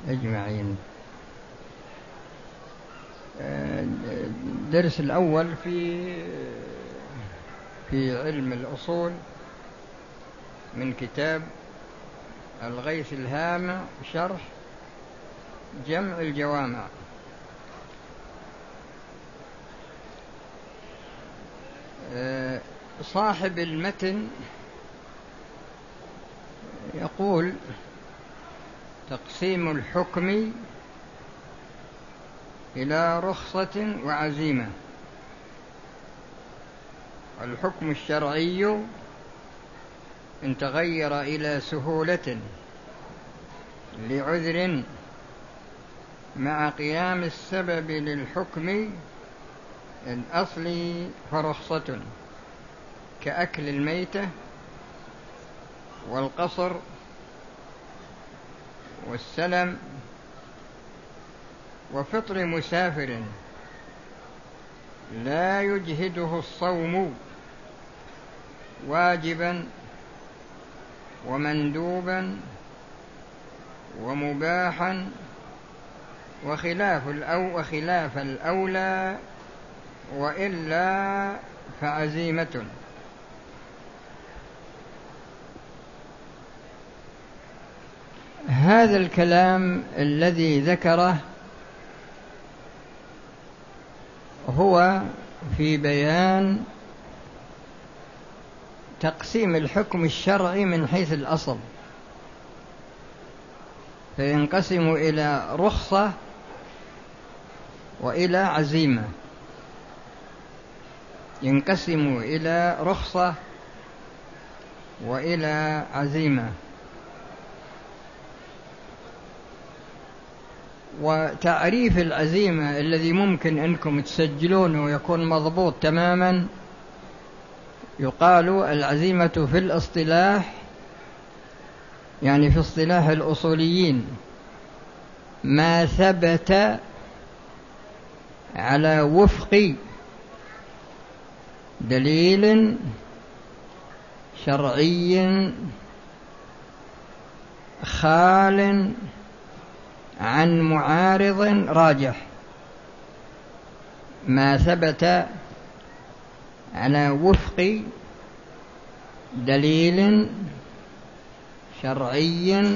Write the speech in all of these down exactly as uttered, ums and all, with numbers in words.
أجمعين. الدرس الأول في في علم الأصول من كتاب الغيث الهامع شرح جمع الجوامع. صاحب المتن يقول: تقسيم الحكم إلى رخصة وعزيمة. الحكم الشرعي إن تغير إلى سهولة لعذر مع قيام السبب للحكم الأصلي فرخصة، كأكل الميتة والقصر والسلم وفطر مسافر لا يجهده الصوم واجبا ومندوبا ومباحا وخلاف الأو وخلاف الأولى وإلا فعزيمة. هذا الكلام الذي ذكره هو في بيان تقسيم الحكم الشرعي من حيث الأصل، فينقسم إلى رخصة وإلى عزيمة. ينقسم إلى رخصة وإلى عزيمة. وتعريف العزيمة الذي ممكن أنكم تسجلونه ويكون مضبوط تماما، يقال العزيمة في الاصطلاح، يعني في اصطلاح الأصوليين، ما ثبت على وفق دليل شرعي خال عن معارض راجح. ما ثبت على وفق دليل شرعي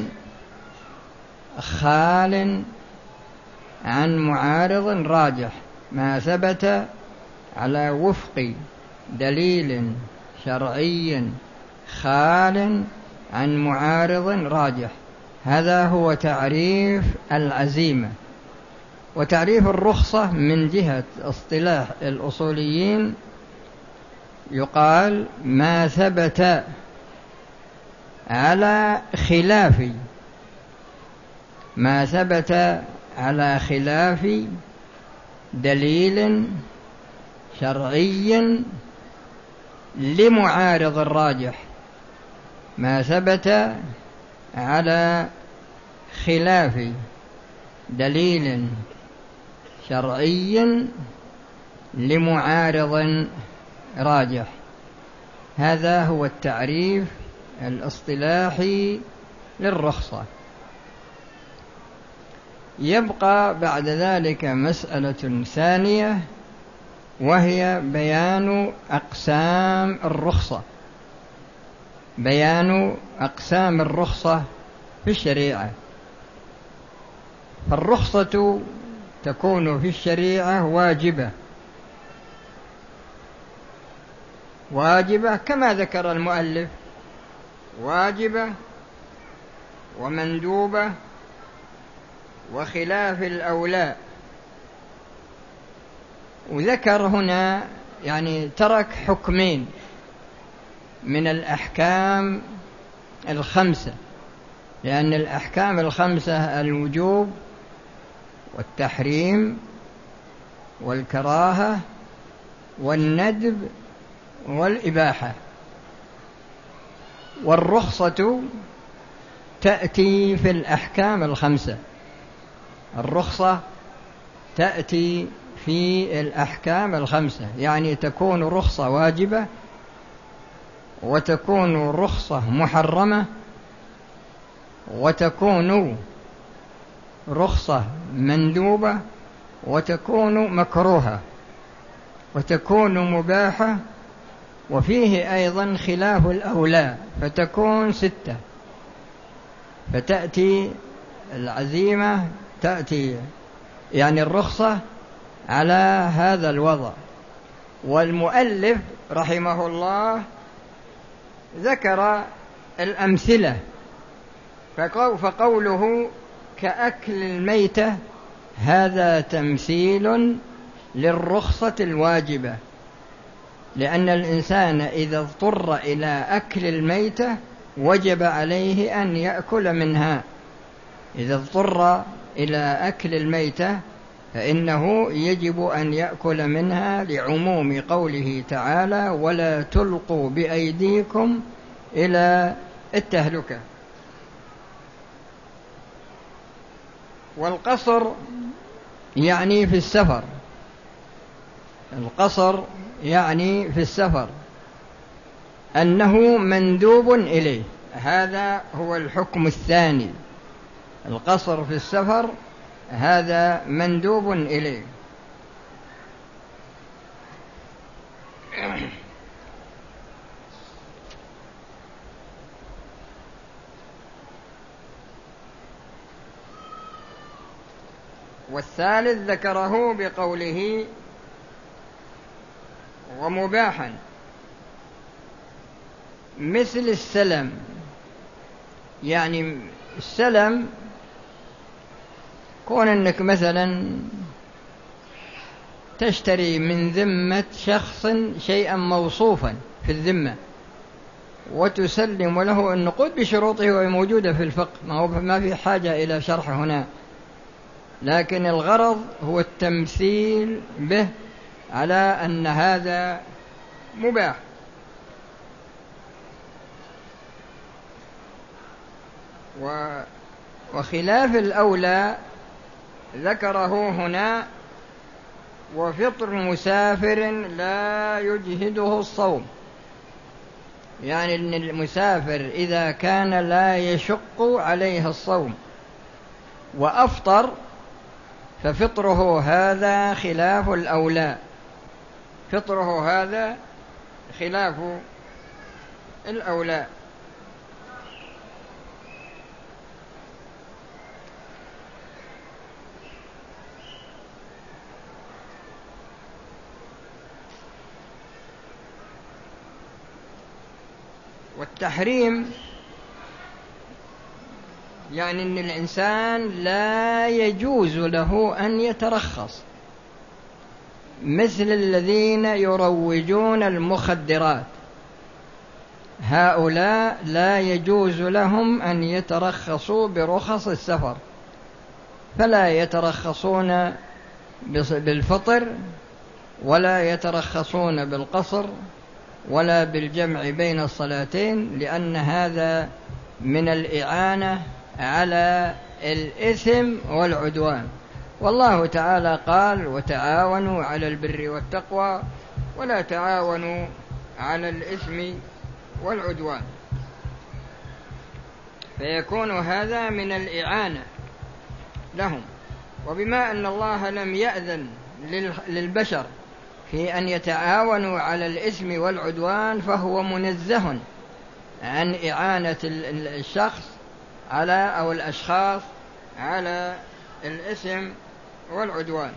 خال عن معارض راجح. ما ثبت على وفق دليل شرعي خال عن معارض راجح. هذا هو تعريف العزيمة. وتعريف الرخصة من جهة اصطلاح الأصوليين يقال ما ثبت على خلاف ما ثبت على خلاف دليل شرعي لمعارض الراجح. ما ثبت على خلاف دليل شرعي لمعارض راجح. هذا هو التعريف الاصطلاحي للرخصة. يبقى بعد ذلك مسألة ثانية، وهي بيان أقسام الرخصة. بيان أقسام الرخصة في الشريعة. فالرخصة تكون في الشريعة واجبة واجبة كما ذكر المؤلف، واجبة ومندوبة وخلاف الأولى. وذكر هنا يعني ترك حكمين من الأحكام الخمسة، لأن الأحكام الخمسة الوجوب والتحريم والكراهة والندب والإباحة. والرخصة تأتي في الأحكام الخمسة. الرخصة تأتي في الأحكام الخمسة، يعني تكون رخصة واجبة وتكون رخصة محرمة وتكون رخصة مندوبة، وتكون مكروهة، وتكون مباحة، وفيه أيضا خلاف الأولى فتكون ستة. فتأتي العزيمة، تأتي يعني الرخصة على هذا الوضع. والمؤلف رحمه الله ذكر الأمثلة، فقوله كأكل الميتة هذا تمثيل للرخصة الواجبة، لأن الإنسان إذا اضطر إلى أكل الميتة وجب عليه أن يأكل منها. إذا اضطر إلى أكل الميتة فإنه يجب أن يأكل منها، لعموم قوله تعالى ولا تلقوا بأيديكم إلى التهلكة. والقصر يعني في السفر، القصر يعني في السفر أنه مندوب إليه، هذا هو الحكم الثاني. القصر في السفر هذا مندوب إليه. والثالث ذكره بقوله ومباحا مثل السلم. يعني السلم كون أنك مثلا تشتري من ذمة شخص شيئا موصوفا في الذمة وتسلم له النقود بشروطه وموجودة في الفقه، ما في حاجة إلى شرح هنا، لكن الغرض هو التمثيل به على أن هذا مباح. وخلاف الأولى ذكره هنا وفطر مسافر لا يجهده الصوم، يعني أن المسافر إذا كان لا يشق عليه الصوم وأفطر ففطره هذا خلاف الأولى، فطره هذا خلاف الأولى. والتحريم يعني أن الإنسان لا يجوز له أن يترخص، مثل الذين يروجون المخدرات، هؤلاء لا يجوز لهم أن يترخصوا برخص السفر، فلا يترخصون بالفطر ولا يترخصون بالقصر ولا بالجمع بين الصلاتين، لأن هذا من الإعانة على الإثم والعدوان. والله تعالى قال وتعاونوا على البر والتقوى ولا تعاونوا على الإثم والعدوان، فيكون هذا من الإعانة لهم. وبما أن الله لم يأذن للبشر في أن يتعاونوا على الإثم والعدوان فهو منزه عن إعانة الشخص على أو الأشخاص على الإثم والعدوان.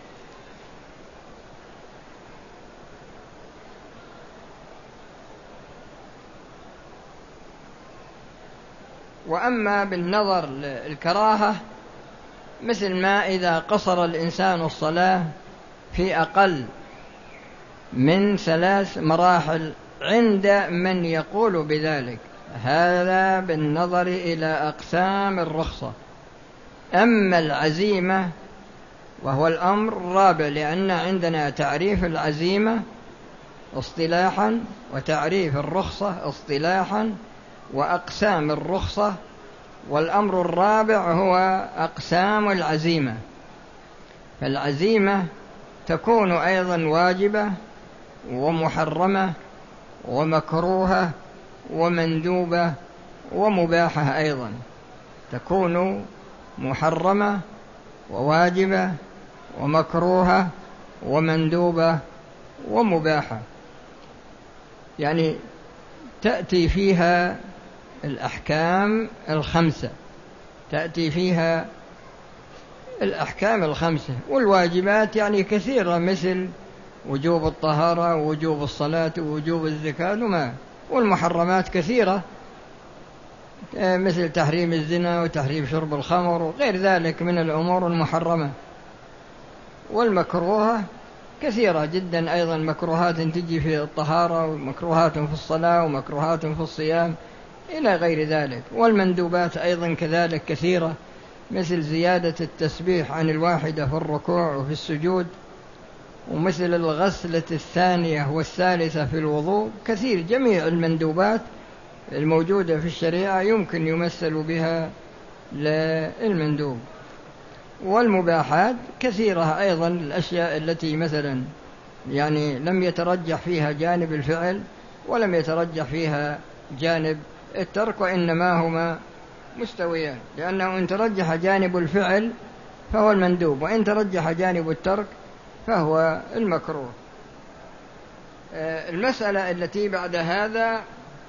وأما بالنظر للكراهة مثل ما إذا قصر الإنسان الصلاة في أقل من ثلاث مراحل عند من يقول بذلك، هذا بالنظر إلى أقسام الرخصة. أما العزيمة وهو الأمر الرابع، لأن عندنا تعريف العزيمة اصطلاحا وتعريف الرخصة اصطلاحا وأقسام الرخصة، والأمر الرابع هو أقسام العزيمة. فالعزيمة تكون أيضا واجبة ومحرمة ومكروهة ومندوبة ومباحة، أيضا تكون محرمة وواجبة ومكروهة ومندوبة ومباحة، يعني تأتي فيها الأحكام الخمسة، تأتي فيها الأحكام الخمسة. والواجبات يعني كثيرة، مثل وجوب الطهارة ووجوب الصلاة ووجوب الزكاة وما. والمحرمات كثيرة، مثل تحريم الزنا وتحريم شرب الخمر وغير ذلك من الأمور المحرمة. والمكروهة كثيرة جدا أيضا، مكروهات تجي في الطهارة ومكروهات في الصلاة ومكروهات في الصيام إلى غير ذلك. والمندوبات أيضا كذلك كثيرة، مثل زيادة التسبيح عن الواحدة في الركوع وفي السجود، ومثل الغسلة الثانية والثالثة في الوضوء. كثير، جميع المندوبات الموجودة في الشريعة يمكن يمثل بها للمندوب. والمباحات كثيرة أيضا، الأشياء التي مثلا يعني لم يترجح فيها جانب الفعل ولم يترجح فيها جانب الترك، وإنما هما مستويان، لأنه إن ترجح جانب الفعل فهو المندوب، وإن ترجح جانب الترك فهو المكروه. المسألة التي بعد هذا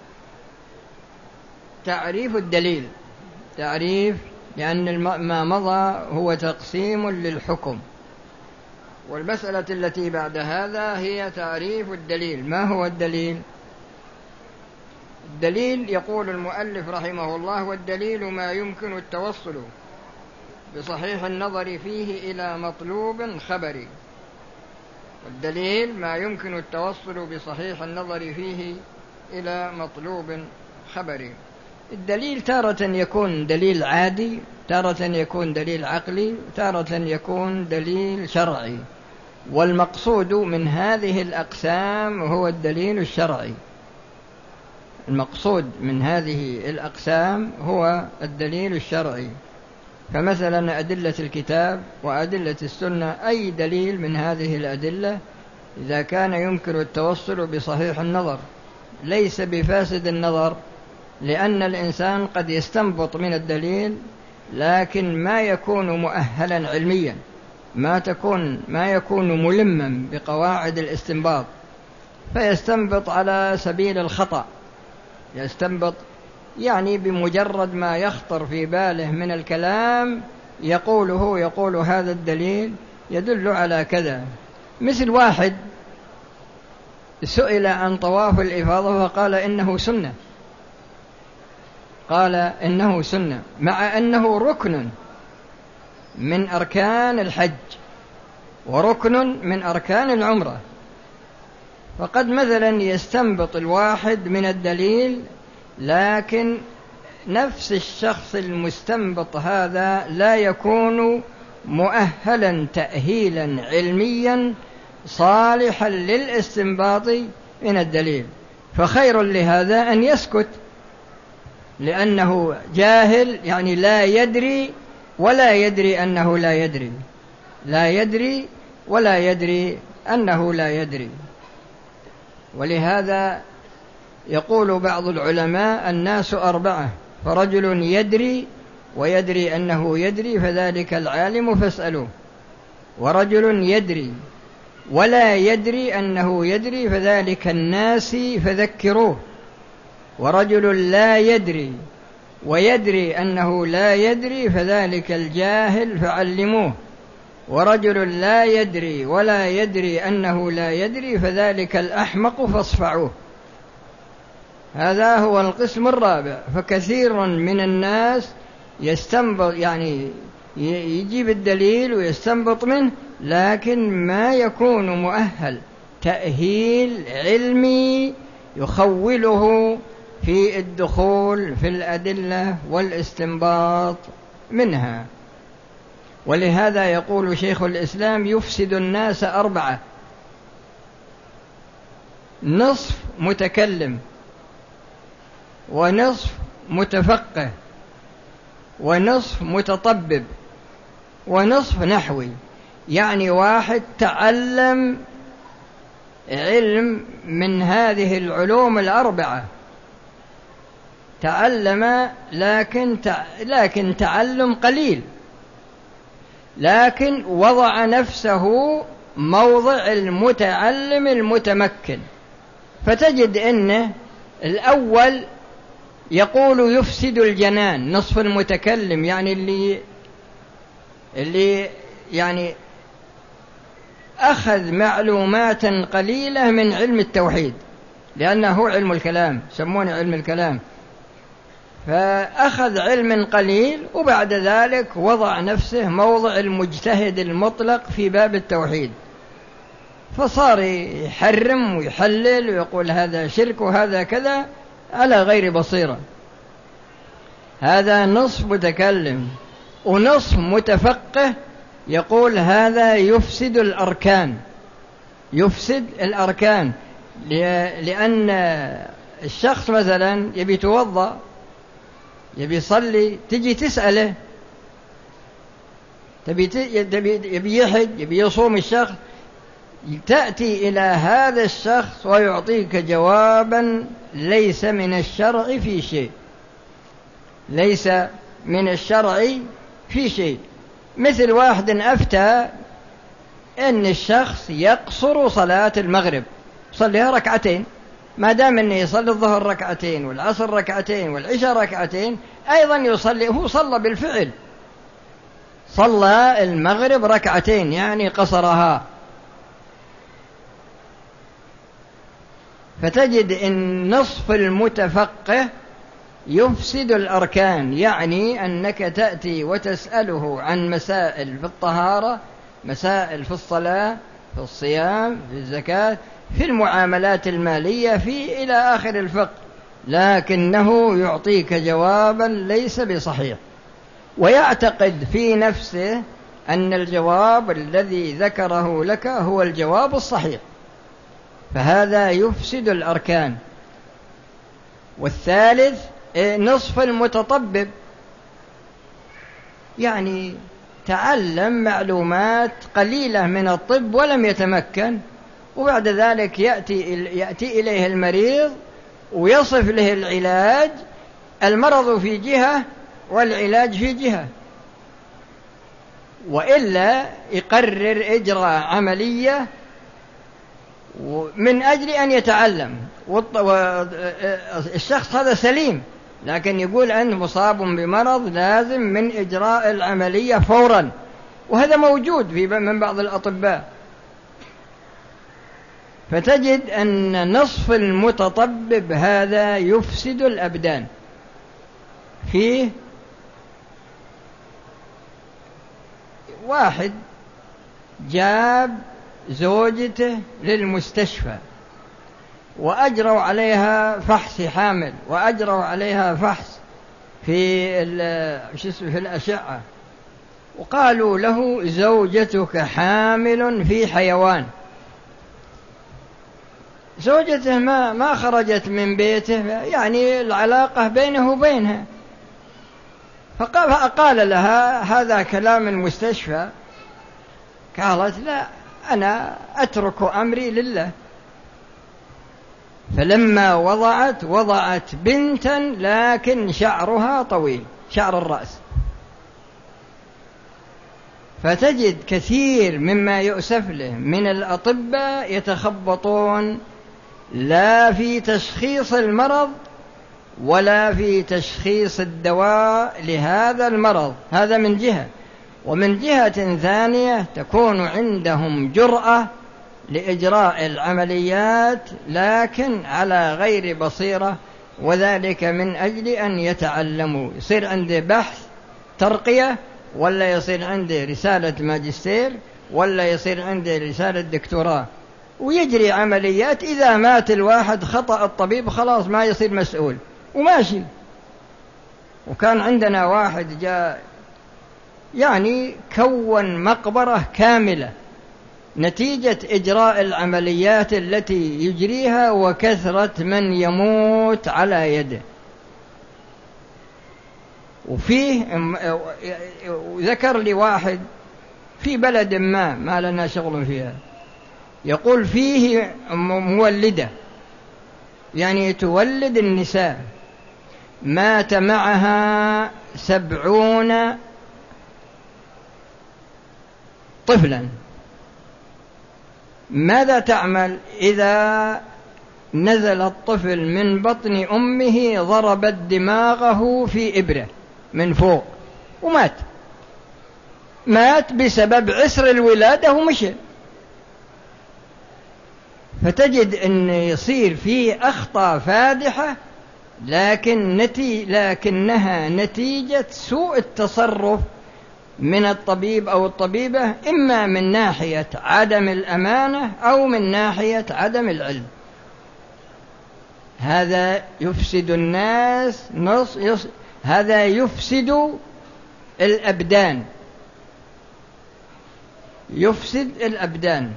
تعريف الدليل، تعريف، لأن ما مضى هو تقسيم للحكم، والمسألة التي بعد هذا هي تعريف الدليل. ما هو الدليل؟ الدليل يقول المؤلف رحمه الله: والدليل ما يمكن التوصل بصحيح النظر فيه إلى مطلوب خبري. والدليل ما يمكن التوصل بصحيح النظر فيه إلى مطلوب خبري. الدليل تارة يكون دليل عادي، تارة يكون دليل عقلي، تارة يكون دليل شرعي. والمقصود من هذه الأقسام هو الدليل الشرعي. المقصود من هذه الأقسام هو الدليل الشرعي. فمثلا أدلة الكتاب وأدلة السنة، أي دليل من هذه الأدلة إذا كان يمكن التوصل بصحيح النظر، ليس بفاسد النظر، لأن الإنسان قد يستنبط من الدليل لكن ما يكون مؤهلا علميا، ما تكون ما يكون ملما بقواعد الاستنباط، فيستنبط على سبيل الخطأ، يستنبط يعني بمجرد ما يخطر في باله من الكلام يقوله، يقول هذا الدليل يدل على كذا. مثل واحد سئل عن طواف الإفاضة فقال إنه سنة، قال إنه سنة، مع أنه ركن من أركان الحج وركن من أركان العمرة. فقد مثلا يستنبط الواحد من الدليل، لكن نفس الشخص المستنبط هذا لا يكون مؤهلا تأهيلا علميا صالحا للاستنباط من الدليل، فخير لهذا أن يسكت، لأنه جاهل، يعني لا يدري ولا يدري أنه لا يدري، لا يدري ولا يدري أنه لا يدري. ولهذا يقول بعض العلماء: الناس أربعة، فرجل يدري ويدري أنه يدري فذلك العالم فاسألوه، ورجل يدري ولا يدري أنه يدري فذلك الناسي فذكروه، ورجل لا يدري ويدري أنه لا يدري فذلك الجاهل فعلموه، ورجل لا يدري ولا يدري أنه لا يدري فذلك الأحمق فاصفعوه. هذا هو القسم الرابع. فكثير من الناس يستنبط، يعني يجيب الدليل ويستنبط منه، لكن ما يكون مؤهل تأهيل علمي يخوله في الدخول في الأدلة والاستنباط منها. ولهذا يقول شيخ الإسلام: يفسد الناس أربعة: نصف متكلم، ونصف متفقه، ونصف متطبب، ونصف نحوي. يعني واحد تعلم علم من هذه العلوم الأربعة، تعلم لكن لكن تعلم قليل، لكن وضع نفسه موضع المتعلم المتمكن. فتجد أنه الأول يقول يفسد الجنان، نصف المتكلم، يعني اللي اللي يعني أخذ معلومات قليلة من علم التوحيد، لأنه هو علم الكلام، سمونه علم الكلام، فأخذ علم قليل وبعد ذلك وضع نفسه موضع المجتهد المطلق في باب التوحيد، فصار يحرم ويحلل ويقول هذا شرك وهذا كذا على غير بصيرة. هذا نصف متكلم. ونصف متفقه يقول هذا يفسد الأركان، يفسد الأركان، لأن الشخص مثلا يبي يتوضأ، يبي يصلي، تجي تسأله، تبي يبي يحج، يبي يصوم الشخص، تأتي إلى هذا الشخص ويعطيك جوابا ليس من الشرع في شيء، ليس من الشرع في شيء. مثل واحد أفتى أن الشخص يقصر صلاة المغرب، صليها ركعتين، ما دام أنه يصلي الظهر ركعتين والعصر ركعتين والعشاء ركعتين، أيضا يصلي، هو صلى بالفعل، صلى المغرب ركعتين يعني قصرها. فتجد أن نصف المتفقه يفسد الأركان، يعني أنك تأتي وتسأله عن مسائل في الطهارة، مسائل في الصلاة، في الصيام، في الزكاة، في المعاملات المالية، في إلى آخر الفقه، لكنه يعطيك جوابا ليس بصحيح، ويعتقد في نفسه أن الجواب الذي ذكره لك هو الجواب الصحيح، فهذا يفسد الأركان. والثالث نصف المتطبب، يعني تعلم معلومات قليلة من الطب ولم يتمكن، وبعد ذلك يأتي, يأتي إليه المريض ويصف له العلاج، المرض في جهة والعلاج في جهة، وإلا يقرر إجراء عملية من أجل أن يتعلم، والشخص هذا سليم، لكن يقول أنه مصاب بمرض لازم من إجراء العملية فورا، وهذا موجود في من بعض الأطباء. فتجد أن نصف المتطبب هذا يفسد الأبدان. فيه واحد جاب زوجته للمستشفى وأجروا عليها فحص حامل، وأجروا عليها فحص في في الأشعة، وقالوا له زوجتك حامل في حيوان. زوجته ما ما خرجت من بيته، يعني العلاقة بينه وبينها، فقال لها هذا كلام المستشفى. قالت لا، أنا أترك أمري لله. فلما وضعت وضعت بنتا لكن شعرها طويل، شعر الرأس. فتجد كثير مما يؤسف له من الأطباء يتخبطون لا في تشخيص المرض ولا في تشخيص الدواء لهذا المرض، هذا من جهة. ومن جهة ثانية تكون عندهم جرأة لإجراء العمليات لكن على غير بصيرة، وذلك من أجل أن يتعلموا، يصير عنده بحث ترقية، ولا يصير عنده رسالة ماجستير، ولا يصير عنده رسالة دكتوراه، ويجري عمليات. إذا مات الواحد خطأ الطبيب خلاص ما يصير مسؤول وماشي. وكان عندنا واحد جاء يعني كون مقبرة كاملة نتيجة إجراء العمليات التي يجريها وكثرة من يموت على يده. وفيه ذكر لي واحد في بلد ما ما لنا شغل فيها، يقول فيه مولدة، يعني تولد النساء، مات معها سبعون طفلا ماذا تعمل؟ إذا نزل الطفل من بطن أمه ضربت دماغه في إبرة من فوق ومات، مات بسبب عسر الولادة ومشي. فتجد أن يصير فيه أخطاء فادحة، لكن نتي لكنها نتيجة سوء التصرف من الطبيب أو الطبيبة، إما من ناحية عدم الأمانة أو من ناحية عدم العلم. هذا يفسد الناس نص يص... هذا يفسد الأبدان، يفسد الأبدان.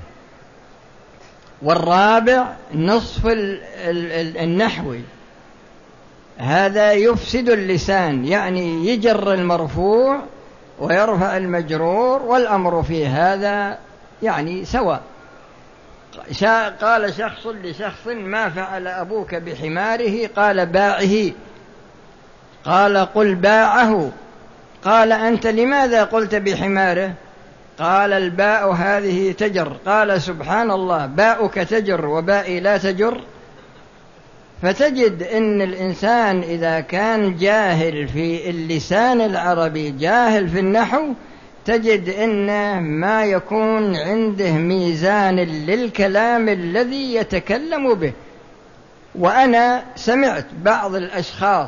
والرابع نصف النحوي، هذا يفسد اللسان، يعني يجر المرفوع ويرفع المجرور، والأمر في هذا يعني سواء. قال شخص لشخص: ما فعل أبوك بحماره؟ قال: باعه. قال: قل باعه. قال: أنت لماذا قلت بحماره؟ قال: الباء هذه تجر. قال: سبحان الله، باؤك تجر وبائي لا تجر. فتجد أن الإنسان إذا كان جاهل في اللسان العربي، جاهل في النحو، تجد أنه ما يكون عنده ميزان للكلام الذي يتكلم به. وأنا سمعت بعض الأشخاص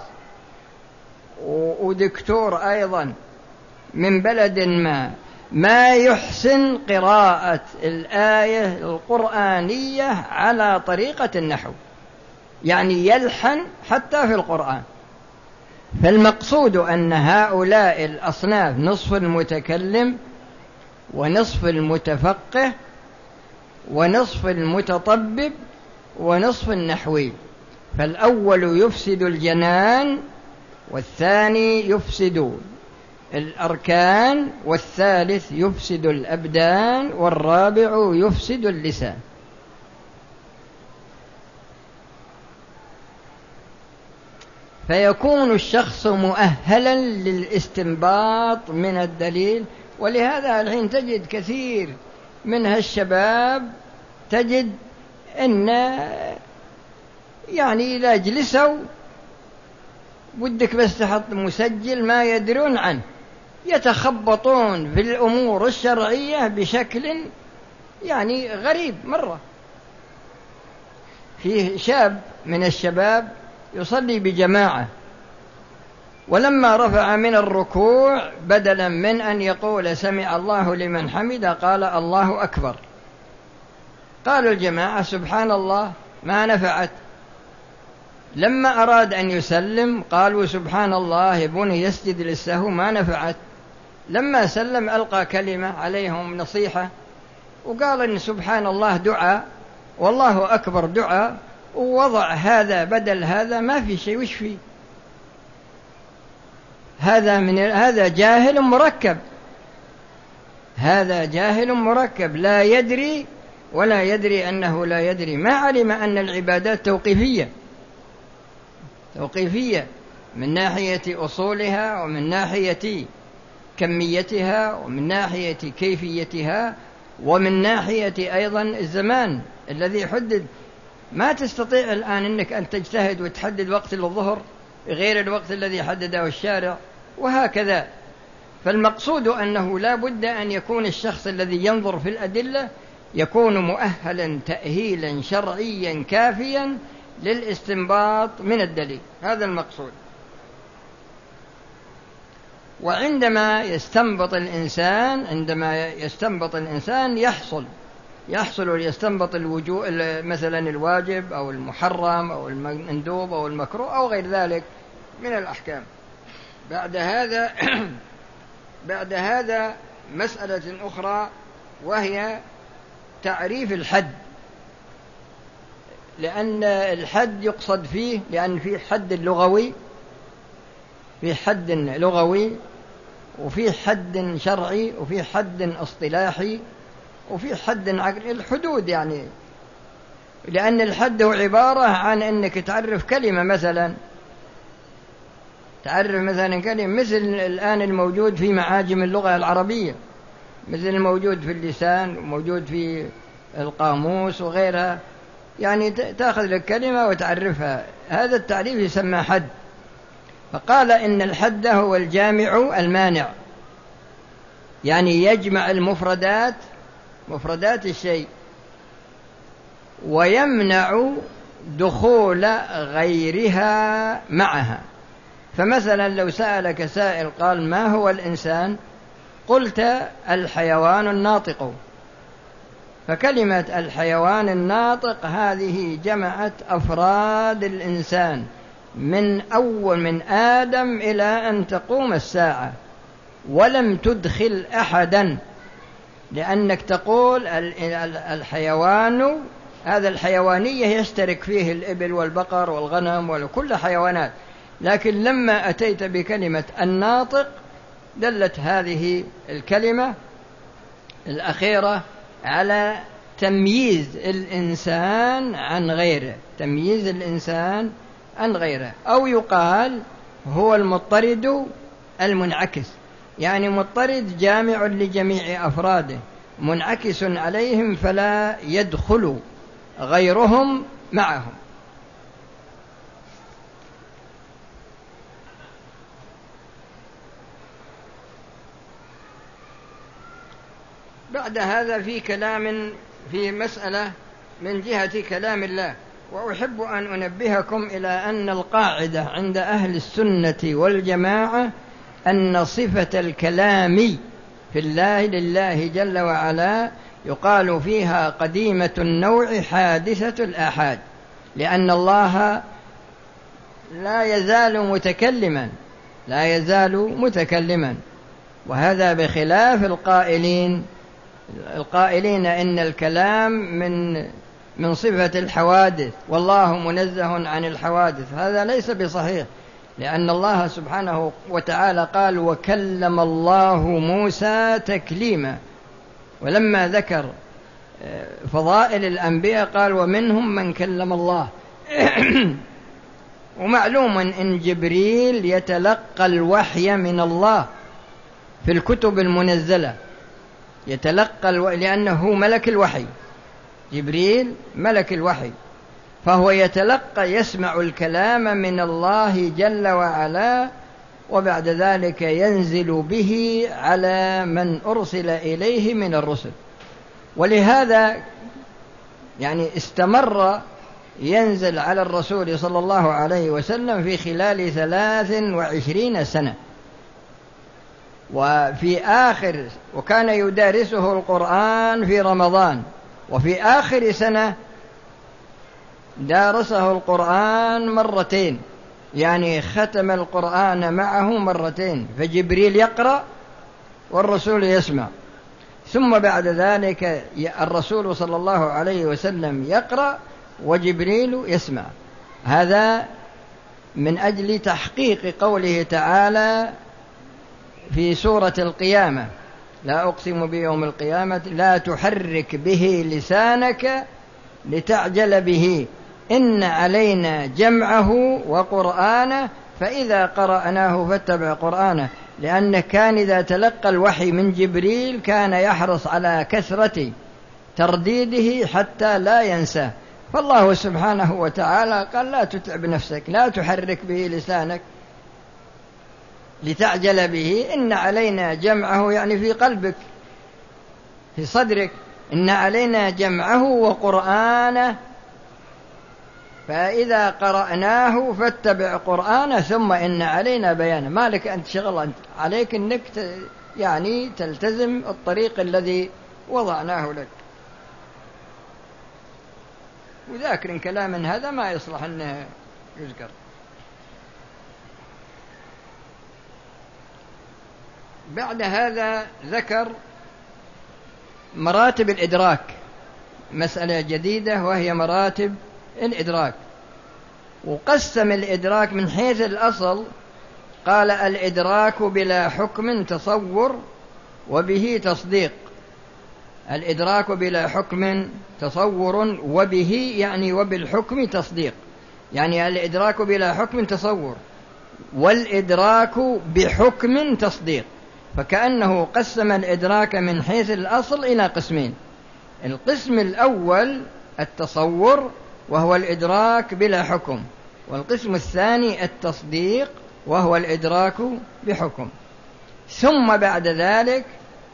ودكتور أيضا من بلد ما ما يحسن قراءة الآية القرآنية على طريقة النحو، يعني يلحن حتى في القرآن. فالمقصود أن هؤلاء الأصناف نصف المتكلم ونصف المتفقه ونصف المتطبب ونصف النحوي. فالأول يفسد الجنان، والثاني يفسد الأركان، والثالث يفسد الأبدان، والرابع يفسد اللسان. فيكون الشخص مؤهلا للاستنباط من الدليل. ولهذا الحين تجد كثير من هالشباب تجد أن يعني إذا جلسوا ودك بس تحط مسجل ما يدرون عنه، يتخبطون في الأمور الشرعية بشكل يعني غريب مرة. فيه شاب من الشباب يصلي بجماعة، ولما رفع من الركوع بدلا من أن يقول سمع الله لمن حمده قال الله أكبر. قالوا الجماعة سبحان الله ما نفعت. لما أراد أن يسلم قالوا سبحان الله يبوني يسجد للسهو ما نفعت. لما سلم ألقى كلمة عليهم نصيحة وقال إن سبحان الله دعاء والله أكبر دعاء، ووضع هذا بدل هذا ما في شيء. وش فيه؟ هذا من هذا جاهل مركب، هذا جاهل مركب لا يدري ولا يدري أنه لا يدري. ما علم أن العبادات توقيفية، توقيفية من ناحية أصولها ومن ناحية كميتها ومن ناحية كيفيتها ومن ناحية أيضا الزمان الذي حدد. ما تستطيع الآن أنك أن تجتهد وتحدد وقت الظهر غير الوقت الذي حدده الشارع وهكذا. فالمقصود أنه لا بد أن يكون الشخص الذي ينظر في الأدلة يكون مؤهلا تأهيلا شرعيا كافيا للاستنباط من الدليل، هذا المقصود. وعندما يستنبط الإنسان عندما يستنبط الإنسان يحصل يحصل يستنبط الوجوب مثلا الواجب أو المحرم أو المندوب أو المكروه أو غير ذلك من الأحكام. بعد هذا بعد هذا مسألة أخرى وهي تعريف الحد، لأن الحد يقصد فيه لأن في حد لغوي، في حد لغوي وفي حد شرعي وفي حد اصطلاحي وفي حد عقلي. الحدود يعني لأن الحد هو عبارة عن أنك تعرف كلمة، مثلا تعرف مثلا كلمة مثل الآن الموجود في معاجم اللغة العربية، مثل الموجود في اللسان وموجود في القاموس وغيرها، يعني تأخذ لك كلمة وتعرفها، هذا التعريف يسمى حد. فقال إن الحد هو الجامع المانع، يعني يجمع المفردات، مفردات الشيء، ويمنع دخول غيرها معها. فمثلا لو سألك سائل قال ما هو الإنسان؟ قلت الحيوان الناطق، فكلمة الحيوان الناطق هذه جمعت أفراد الإنسان من أول من آدم إلى أن تقوم الساعة، ولم تدخل أحدا، لأنك تقول الحيوان، هذا الحيوانية يشترك فيه الإبل والبقر والغنم وكل حيوانات، لكن لما أتيت بكلمة الناطق دلت هذه الكلمة الأخيرة على تمييز الإنسان عن غيره، تمييز الإنسان عن غيره. أو يقال هو المضطرد المنعكس، يعني مضطرد جامع لجميع أفراده منعكس عليهم فلا يدخل غيرهم معهم. بعد هذا في كلام في مسألة من جهة كلام الله، وأحب أن أنبهكم إلى أن القاعدة عند أهل السنة والجماعة أن صفة الكلام في الله لله جل وعلا يقال فيها قديمة النوع حادثة الآحاد، لأن الله لا يزال متكلما، لا يزال متكلما، وهذا بخلاف القائلين القائلين إن الكلام من من صفة الحوادث والله منزه عن الحوادث. هذا ليس بصحيح، لأن الله سبحانه وتعالى قال وكلم الله موسى تكليما، ولما ذكر فضائل الأنبياء قال ومنهم من كلم الله. ومعلوم إن جبريل يتلقى الوحي من الله في الكتب المنزلة، يتلقى الو... لأنه ملك الوحي، جبريل ملك الوحي، فهو يتلقى يسمع الكلام من الله جل وعلا، وبعد ذلك ينزل به على من أرسل إليه من الرسل. ولهذا يعني استمر ينزل على الرسول صلى الله عليه وسلم في خلال ثلاث وعشرين سنة، وفي آخر وكان يدارسه القرآن في رمضان، وفي آخر سنة دارسه القرآن مرتين، يعني ختم القرآن معه مرتين، فجبريل يقرأ والرسول يسمع، ثم بعد ذلك الرسول صلى الله عليه وسلم يقرأ وجبريل يسمع. هذا من أجل تحقيق قوله تعالى في سورة القيامة لا أقسم بيوم القيامة لا تحرك به لسانك لتعجل به إن علينا جمعه وقرآنه فإذا قرأناه فاتبع قرآنه، لأنه كان إذا تلقى الوحي من جبريل كان يحرص على كثرة ترديده حتى لا ينساه. فالله سبحانه وتعالى قال لا تتعب نفسك، لا تحرك به لسانك لتعجل به، إن علينا جمعه يعني في قلبك في صدرك، إن علينا جمعه وقرآنه فإذا قرأناه فاتبع قرآنه ثم إن علينا بيانه. ما لك أنت شغل، أنت عليك أنك يعني تلتزم الطريق الذي وضعناه لك. وذاكر كلام هذا ما يصلح أنه يذكر. بعد هذا ذكر مراتب الإدراك، مسألة جديدة وهي مراتب الإدراك، وقسم الإدراك من حيث الأصل. قال الإدراك بلا حكم تصور وبه تصديق. الإدراك بلا حكم تصور وبه يعني وبالحكم تصديق، يعني الإدراك بلا حكم تصور والإدراك بحكم تصديق. فكأنه قسم الإدراك من حيث الأصل إلى قسمين: القسم الأول التصور وهو الإدراك بلا حكم، والقسم الثاني التصديق وهو الإدراك بحكم. ثم بعد ذلك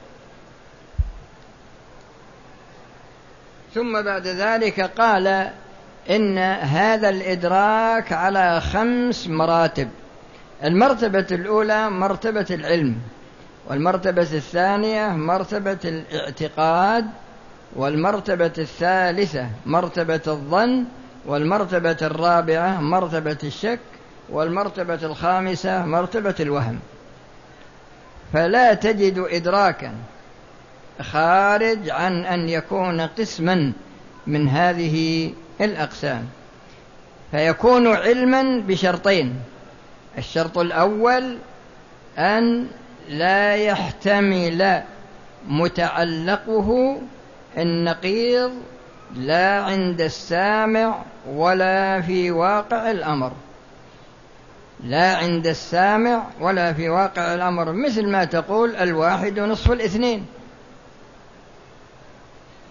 ثم بعد ذلك قال إن هذا الإدراك على خمس مراتب. المرتبة الأولى مرتبة العلم، والمرتبة الثانية مرتبة الاعتقاد، والمرتبة الثالثة مرتبة الظن، والمرتبة الرابعة مرتبة الشك، والمرتبة الخامسة مرتبة الوهم. فلا تجد إدراكا خارج عن أن يكون قسما من هذه الأقسام، فيكون علما بشرطين: الشرط الأول أن لا يحتمل متعلقه النقيض لا عند السامع ولا في واقع الأمر، لا عند السامع ولا في واقع الأمر، مثل ما تقول الواحد نصف الاثنين،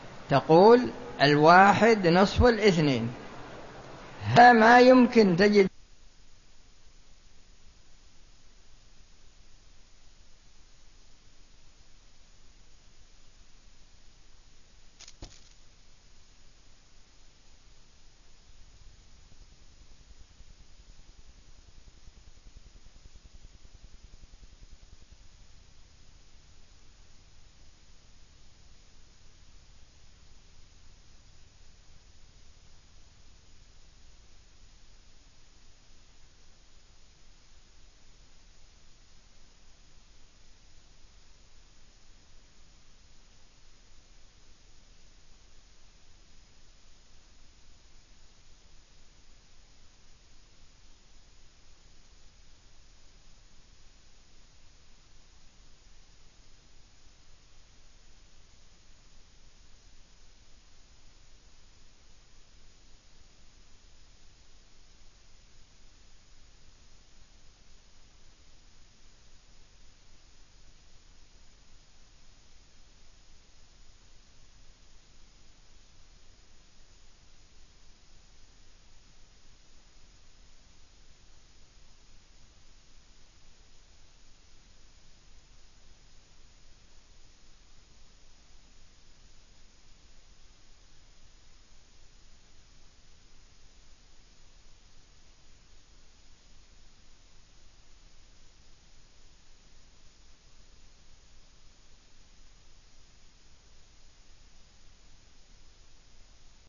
تقول الواحد نصف الاثنين، هذا ما يمكن تجد